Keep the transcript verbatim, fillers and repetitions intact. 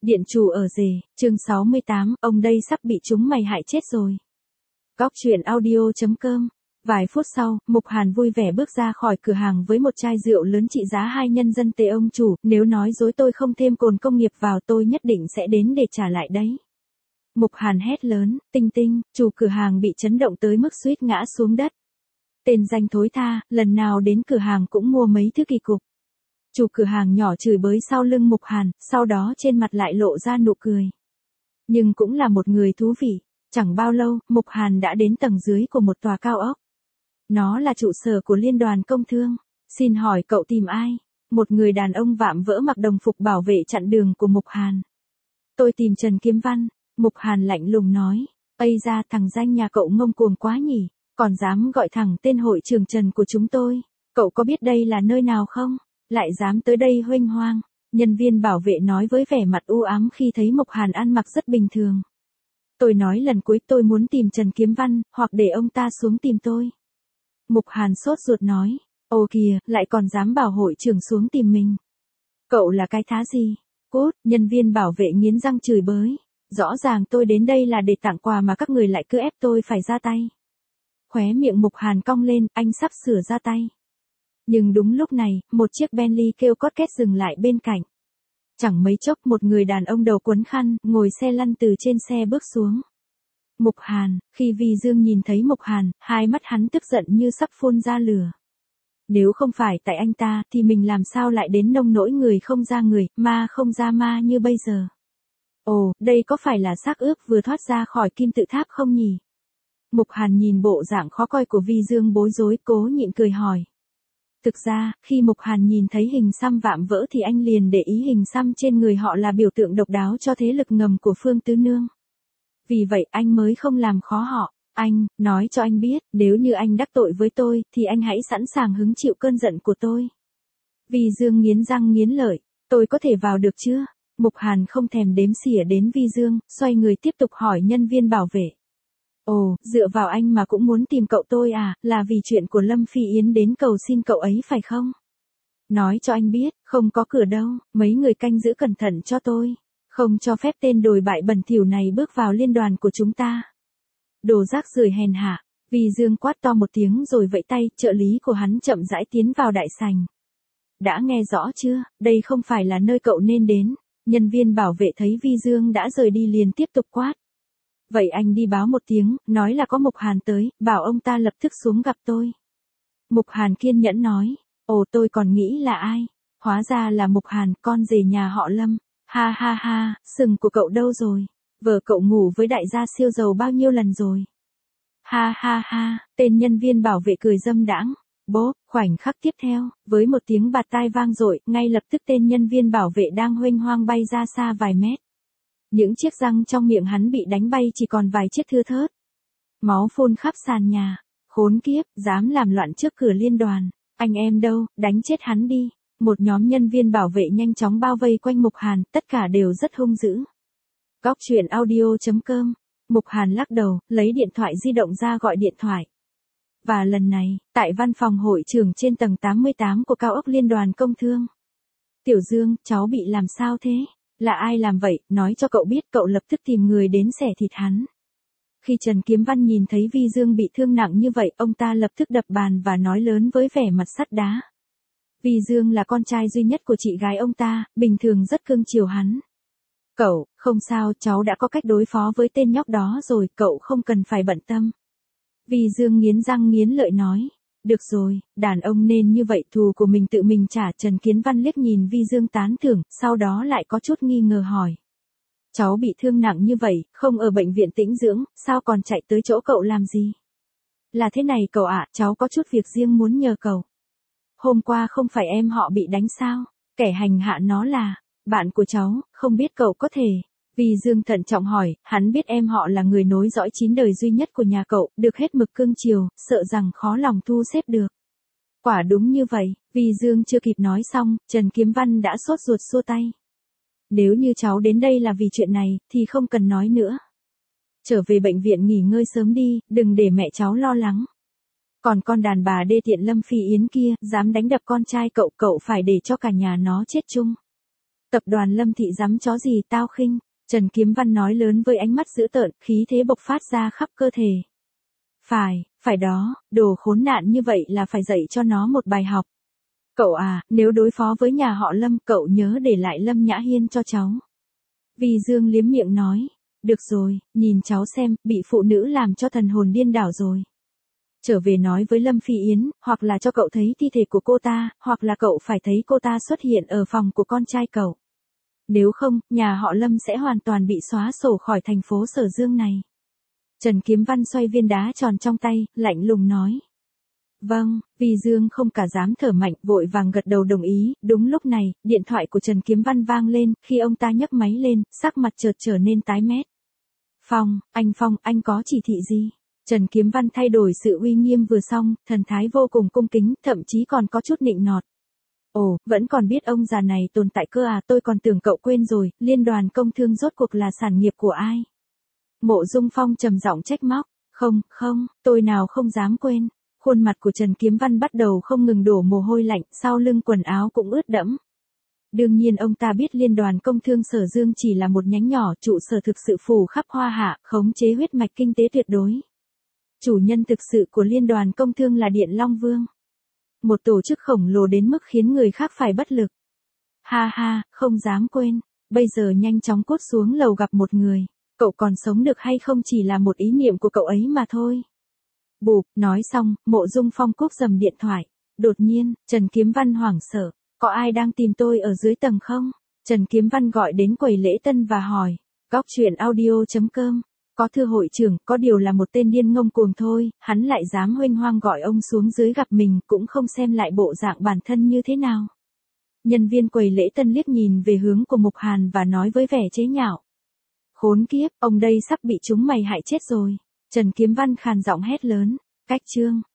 Điện chủ ở rể, chương sáu mươi tám, ông đây sắp bị chúng mày hại chết rồi. Góc truyện audio chấm com. Vài phút sau, Mục Hàn vui vẻ bước ra khỏi cửa hàng với một chai rượu lớn trị giá hai nhân dân tệ. Ông chủ, nếu nói dối tôi không thêm cồn công nghiệp vào tôi nhất định sẽ đến để trả lại đấy. Mục Hàn hét lớn, Tinh Tinh, chủ cửa hàng bị chấn động tới mức suýt ngã xuống đất. Tên danh thối tha, lần nào đến cửa hàng cũng mua mấy thứ kỳ cục. Chủ cửa hàng nhỏ chửi bới sau lưng Mục Hàn, sau đó trên mặt lại lộ ra nụ cười. Nhưng cũng là một người thú vị. Chẳng bao lâu, Mục Hàn đã đến tầng dưới của một tòa cao ốc. Nó là trụ sở của Liên đoàn Công Thương. Xin hỏi cậu tìm ai? Một người đàn ông vạm vỡ mặc đồng phục bảo vệ chặn đường của Mục Hàn. Tôi tìm Trần Kiếm Văn. Mục Hàn lạnh lùng nói. Ây ra, thằng danh nhà cậu ngông cuồng quá nhỉ, còn dám gọi thẳng tên hội trưởng Trần của chúng tôi. Cậu có biết đây là nơi nào không? Lại dám tới đây huênh hoang. Nhân viên bảo vệ nói với vẻ mặt u ám khi thấy Mục Hàn ăn mặc rất bình thường. Tôi nói lần cuối tôi muốn tìm Trần Kiếm Văn, hoặc để ông ta xuống tìm tôi. Mục Hàn sốt ruột nói. Ồ kìa, lại còn dám bảo hội trưởng xuống tìm mình. Cậu là cái thá gì? Cút, nhân viên bảo vệ nghiến răng chửi bới. Rõ ràng tôi đến đây là để tặng quà mà các người lại cứ ép tôi phải ra tay. Khóe miệng Mục Hàn cong lên, anh sắp sửa ra tay. Nhưng đúng lúc này, một chiếc Bentley kêu cót két dừng lại bên cạnh. Chẳng mấy chốc một người đàn ông đầu quấn khăn, ngồi xe lăn từ trên xe bước xuống. Mục Hàn, khi Vi Dương nhìn thấy Mục Hàn, hai mắt hắn tức giận như sắp phun ra lửa. Nếu không phải tại anh ta, thì mình làm sao lại đến nông nỗi người không ra người, ma không ra ma như bây giờ. Ồ, đây có phải là xác ướp vừa thoát ra khỏi kim tự tháp không nhỉ? Mục Hàn nhìn bộ dạng khó coi của Vi Dương bối rối, cố nhịn cười hỏi. Thực ra, khi Mục Hàn nhìn thấy hình xăm vạm vỡ thì anh liền để ý hình xăm trên người họ là biểu tượng độc đáo cho thế lực ngầm của Phương Tứ Nương. Vì vậy anh mới không làm khó họ. Anh, nói cho anh biết, nếu như anh đắc tội với tôi, thì anh hãy sẵn sàng hứng chịu cơn giận của tôi. Vi Dương nghiến răng nghiến lợi. Tôi có thể vào được chưa? Mục Hàn không thèm đếm xỉa đến Vi Dương, xoay người tiếp tục hỏi nhân viên bảo vệ. Ồ, dựa vào anh mà cũng muốn tìm cậu tôi à, là vì chuyện của Lâm Phi Yến đến cầu xin cậu ấy phải không? Nói cho anh biết, không có cửa đâu, mấy người canh giữ cẩn thận cho tôi. Không cho phép tên đồi bại bẩn thỉu này bước vào liên đoàn của chúng ta. Đồ rác rưởi hèn hạ. Vi Dương quát to một tiếng rồi vẫy tay, trợ lý của hắn chậm rãi tiến vào đại sảnh. Đã nghe rõ chưa, đây không phải là nơi cậu nên đến. Nhân viên bảo vệ thấy Vi Dương đã rời đi liền tiếp tục quát. Vậy anh đi báo một tiếng, nói là có Mục Hàn tới, bảo ông ta lập tức xuống gặp tôi. Mục Hàn kiên nhẫn nói. Ồ, tôi còn nghĩ là ai? Hóa ra là Mục Hàn, con rể nhà họ Lâm. Ha ha ha, sừng của cậu đâu rồi? Vợ cậu ngủ với đại gia siêu giàu bao nhiêu lần rồi? Ha ha ha, tên nhân viên bảo vệ cười dâm đãng. Bốp, khoảnh khắc tiếp theo, với một tiếng bạt tai vang dội, ngay lập tức tên nhân viên bảo vệ đang huênh hoang bay ra xa vài mét. Những chiếc răng trong miệng hắn bị đánh bay chỉ còn vài chiếc thưa thớt. Máu phun khắp sàn nhà. Khốn kiếp, dám làm loạn trước cửa liên đoàn. Anh em đâu, đánh chết hắn đi. Một nhóm nhân viên bảo vệ nhanh chóng bao vây quanh Mục Hàn, tất cả đều rất hung dữ. Góc truyện audio chấm com. Mục Hàn lắc đầu, lấy điện thoại di động ra gọi điện thoại. Và lần này, tại văn phòng hội trưởng trên tầng tám mươi tám của cao ốc Liên đoàn Công Thương. Tiểu Dương, cháu bị làm sao thế? Là ai làm vậy? Nói cho cậu biết, cậu lập tức tìm người đến xẻ thịt hắn. Khi Trần Kiếm Văn nhìn thấy Vi Dương bị thương nặng như vậy, ông ta lập tức đập bàn và nói lớn với vẻ mặt sắt đá. Vi Dương là con trai duy nhất của chị gái ông ta, bình thường rất cưng chiều hắn. Cậu, không sao, cháu đã có cách đối phó với tên nhóc đó rồi, cậu không cần phải bận tâm. Vi Dương nghiến răng nghiến lợi nói. Được rồi, đàn ông nên như vậy, thù của mình tự mình trả. Trần Kiếm Văn liếc nhìn Vi Dương tán thưởng, sau đó lại có chút nghi ngờ hỏi. Cháu bị thương nặng như vậy, không ở bệnh viện tĩnh dưỡng, sao còn chạy tới chỗ cậu làm gì? Là thế này cậu ạ, cháu có chút việc riêng muốn nhờ cậu. Hôm qua không phải em họ bị đánh sao? Kẻ hành hạ nó là bạn của cháu, không biết cậu có thể. Vi Dương thận trọng hỏi, hắn biết em họ là người nối dõi chín đời duy nhất của nhà cậu, được hết mực cưng chiều, sợ rằng khó lòng thu xếp được. Quả đúng như vậy, Vi Dương chưa kịp nói xong, Trần Kiếm Văn đã sốt ruột xua tay. Nếu như cháu đến đây là vì chuyện này, thì không cần nói nữa. Trở về bệnh viện nghỉ ngơi sớm đi, đừng để mẹ cháu lo lắng. Còn con đàn bà đê tiện Lâm Phi Yến kia, dám đánh đập con trai cậu, cậu phải để cho cả nhà nó chết chung. Tập đoàn Lâm Thị dám chó gì tao khinh, Trần Kiếm Văn nói lớn với ánh mắt dữ tợn, khí thế bộc phát ra khắp cơ thể. Phải, phải đó, đồ khốn nạn như vậy là phải dạy cho nó một bài học. Cậu à, nếu đối phó với nhà họ Lâm, cậu nhớ để lại Lâm Nhã Hiên cho cháu. Vi Dương liếm miệng nói, được rồi, nhìn cháu xem, bị phụ nữ làm cho thần hồn điên đảo rồi. Trở về nói với Lâm Phi Yến, hoặc là cho cậu thấy thi thể của cô ta, hoặc là cậu phải thấy cô ta xuất hiện ở phòng của con trai cậu. Nếu không, nhà họ Lâm sẽ hoàn toàn bị xóa sổ khỏi thành phố Sở Dương này. Trần Kiếm Văn xoay viên đá tròn trong tay, lạnh lùng nói. Vâng, Vi Dương không cả dám thở mạnh, vội vàng gật đầu đồng ý. Đúng lúc này, điện thoại của Trần Kiếm Văn vang lên, khi ông ta nhấc máy lên, sắc mặt chợt trở nên tái mét. Phong, anh Phong, anh có chỉ thị gì? Trần Kiếm Văn thay đổi sự uy nghiêm vừa xong, thần thái vô cùng cung kính, thậm chí còn có chút nịnh nọt. Ồ, vẫn còn biết ông già này tồn tại cơ à, tôi còn tưởng cậu quên rồi, Liên đoàn Công Thương rốt cuộc là sản nghiệp của ai? Mộ Dung Phong trầm giọng trách móc, không, không, tôi nào không dám quên. Khuôn mặt của Trần Kiếm Văn bắt đầu không ngừng đổ mồ hôi lạnh, sau lưng quần áo cũng ướt đẫm. Đương nhiên ông ta biết Liên đoàn Công Thương Sở Dương chỉ là một nhánh nhỏ, trụ sở thực sự phủ khắp Hoa Hạ, khống chế huyết mạch kinh tế tuyệt đối. Chủ nhân thực sự của Liên đoàn Công Thương là Điện Long Vương. Một tổ chức khổng lồ đến mức khiến người khác phải bất lực. Ha ha, không dám quên, bây giờ nhanh chóng cút xuống lầu gặp một người. Cậu còn sống được hay không chỉ là một ý niệm của cậu ấy mà thôi. Bụp, nói xong, Mộ Dung Phong cúp dầm điện thoại. Đột nhiên, Trần Kiếm Văn hoảng sợ. Có ai đang tìm tôi ở dưới tầng không? Trần Kiếm Văn gọi đến quầy lễ tân và hỏi. Góc chuyện audio chấm com. Có thưa hội trưởng, có điều là một tên điên ngông cuồng thôi, hắn lại dám huênh hoang gọi ông xuống dưới gặp mình, cũng không xem lại bộ dạng bản thân như thế nào. Nhân viên quầy lễ tân liếc nhìn về hướng của Mục Hàn và nói với vẻ chế nhạo. Khốn kiếp, ông đây sắp bị chúng mày hại chết rồi. Trần Kiếm Văn khàn giọng hét lớn. Cách chương.